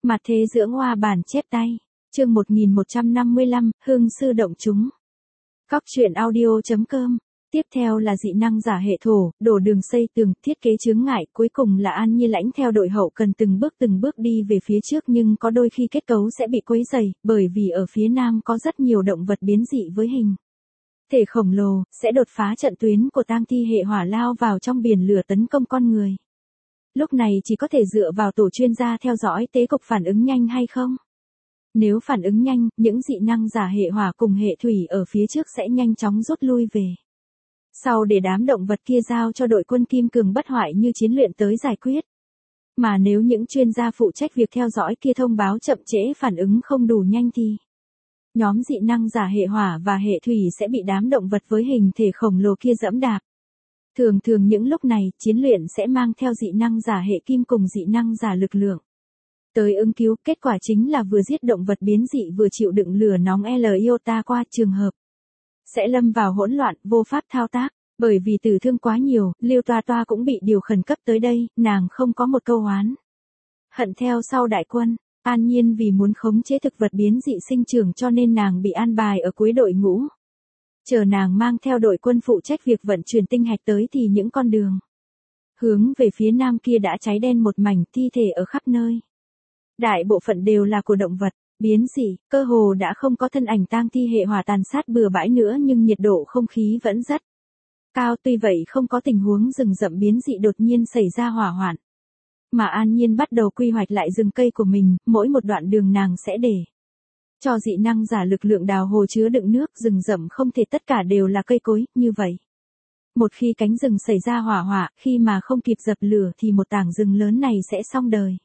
Mặt thế dưỡng hoa bản chép tay. Chương 1155, hương sư động chúng. Cóc truyện audio.com. Tiếp theo là dị năng giả hệ thổ, đổ đường xây tường, thiết kế chướng ngại, cuối cùng là An Nhi lãnh theo đội hậu cần từng bước đi về phía trước, nhưng có đôi khi kết cấu sẽ bị quấy rầy, bởi vì ở phía nam có rất nhiều động vật biến dị với hình thể khổng lồ, sẽ đột phá trận tuyến của tang thi hệ hỏa lao vào trong biển lửa tấn công con người. Lúc này chỉ có thể dựa vào tổ chuyên gia theo dõi tế cục phản ứng nhanh hay không. Nếu phản ứng nhanh, những dị năng giả hệ hỏa cùng hệ thủy ở phía trước sẽ nhanh chóng rút lui về. Sau để đám động vật kia giao cho đội quân kim cường bất hoại như chiến luyện tới giải quyết. Mà nếu những chuyên gia phụ trách việc theo dõi kia thông báo chậm trễ phản ứng không đủ nhanh thì nhóm dị năng giả hệ hỏa và hệ thủy sẽ bị đám động vật với hình thể khổng lồ kia dẫm đạp. Thường những lúc này, chiến luyện sẽ mang theo dị năng giả hệ kim cùng dị năng giả lực lượng tới ứng cứu, kết quả chính là vừa giết động vật biến dị vừa chịu đựng lửa nóng iota qua trường hợp sẽ lâm vào hỗn loạn, vô pháp thao tác, bởi vì tử thương quá nhiều, Lưu Toa Toa cũng bị điều khẩn cấp tới đây, nàng không có một câu oán hận theo sau đại quân. An Nhiên vì muốn khống chế thực vật biến dị sinh trưởng cho nên nàng bị an bài ở cuối đội ngũ. Chờ nàng mang theo đội quân phụ trách việc vận chuyển tinh hạch tới thì những con đường hướng về phía nam kia đã cháy đen một mảnh, thi thể ở khắp nơi. Đại bộ phận đều là của động vật biến dị, cơ hồ đã không có thân ảnh tang thi hệ hỏa tàn sát bừa bãi nữa, nhưng nhiệt độ không khí vẫn rất cao, tuy vậy không có tình huống rừng rậm biến dị đột nhiên xảy ra hỏa hoạn. Mà An Nhiên bắt đầu quy hoạch lại rừng cây của mình, mỗi một đoạn đường nàng sẽ để cho dị năng giả lực lượng đào hồ chứa đựng nước, rừng rậm không thể tất cả đều là cây cối, như vậy. Một khi cánh rừng xảy ra hỏa hoạn, khi mà không kịp dập lửa thì một tảng rừng lớn này sẽ xong đời.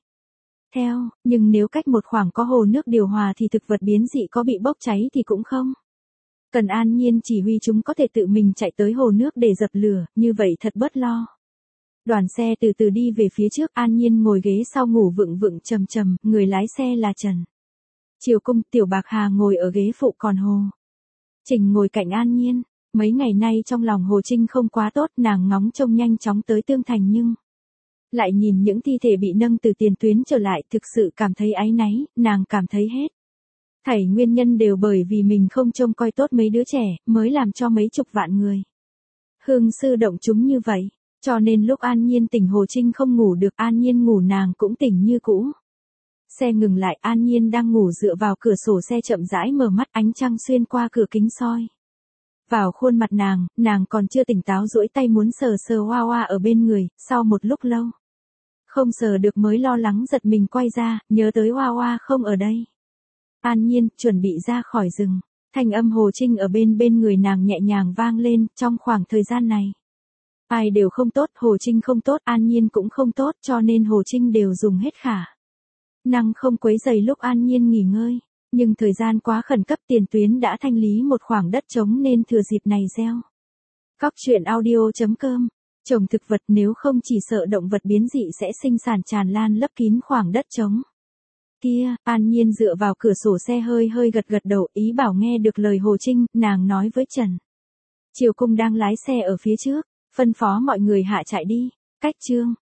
Nhưng nếu cách một khoảng có hồ nước điều hòa thì thực vật biến dị có bị bốc cháy thì cũng không cần An Nhiên chỉ huy, chúng có thể tự mình chạy tới hồ nước để dập lửa, như vậy thật bớt lo. Đoàn xe từ từ đi về phía trước, An Nhiên ngồi ghế sau ngủ vựng trầm, người lái xe là Trần Triều Cung, Tiểu Bạc Hà ngồi ở ghế phụ, còn Hồ Trình ngồi cạnh An Nhiên. Mấy ngày nay trong lòng Hồ Trinh không quá tốt, nàng ngóng trông nhanh chóng tới Tương Thành nhưng lại nhìn những thi thể bị nâng từ tiền tuyến trở lại, thực sự cảm thấy áy náy, nàng cảm thấy hết thảy nguyên nhân đều bởi vì mình không trông coi tốt mấy đứa trẻ, mới làm cho mấy chục vạn người hương sư động chúng như vậy. Cho nên lúc An Nhiên tỉnh Hồ Trinh không ngủ được, An Nhiên ngủ nàng cũng tỉnh như cũ. Xe ngừng lại, An Nhiên đang ngủ dựa vào cửa sổ xe chậm rãi mở mắt, ánh trăng xuyên qua cửa kính soi vào khuôn mặt nàng còn chưa tỉnh táo duỗi tay muốn sờ Hoa Hoa ở bên người, sau một lúc lâu không sờ được mới lo lắng giật mình quay ra, nhớ tới Hoa Hoa không ở đây. An Nhiên chuẩn bị ra khỏi rừng, thanh âm Hồ Trinh ở bên người nàng nhẹ nhàng vang lên. Trong khoảng thời gian này ai đều không tốt, Hồ Trinh không tốt, An Nhiên cũng không tốt, cho nên Hồ Trinh đều dùng hết khả năng không quấy rầy lúc An Nhiên nghỉ ngơi. Nhưng thời gian quá khẩn cấp, tiền tuyến đã thanh lý một khoảng đất trống nên thừa dịp này gieo. Cóc truyện audio.com. Trồng thực vật, nếu không chỉ sợ động vật biến dị sẽ sinh sản tràn lan lấp kín khoảng đất trống kia. An Nhiên dựa vào cửa sổ xe hơi gật đầu, ý bảo nghe được lời Hồ Trinh, nàng nói với Trần Triều Cung đang lái xe ở phía trước, phân phó mọi người hạ chạy đi. Cách chương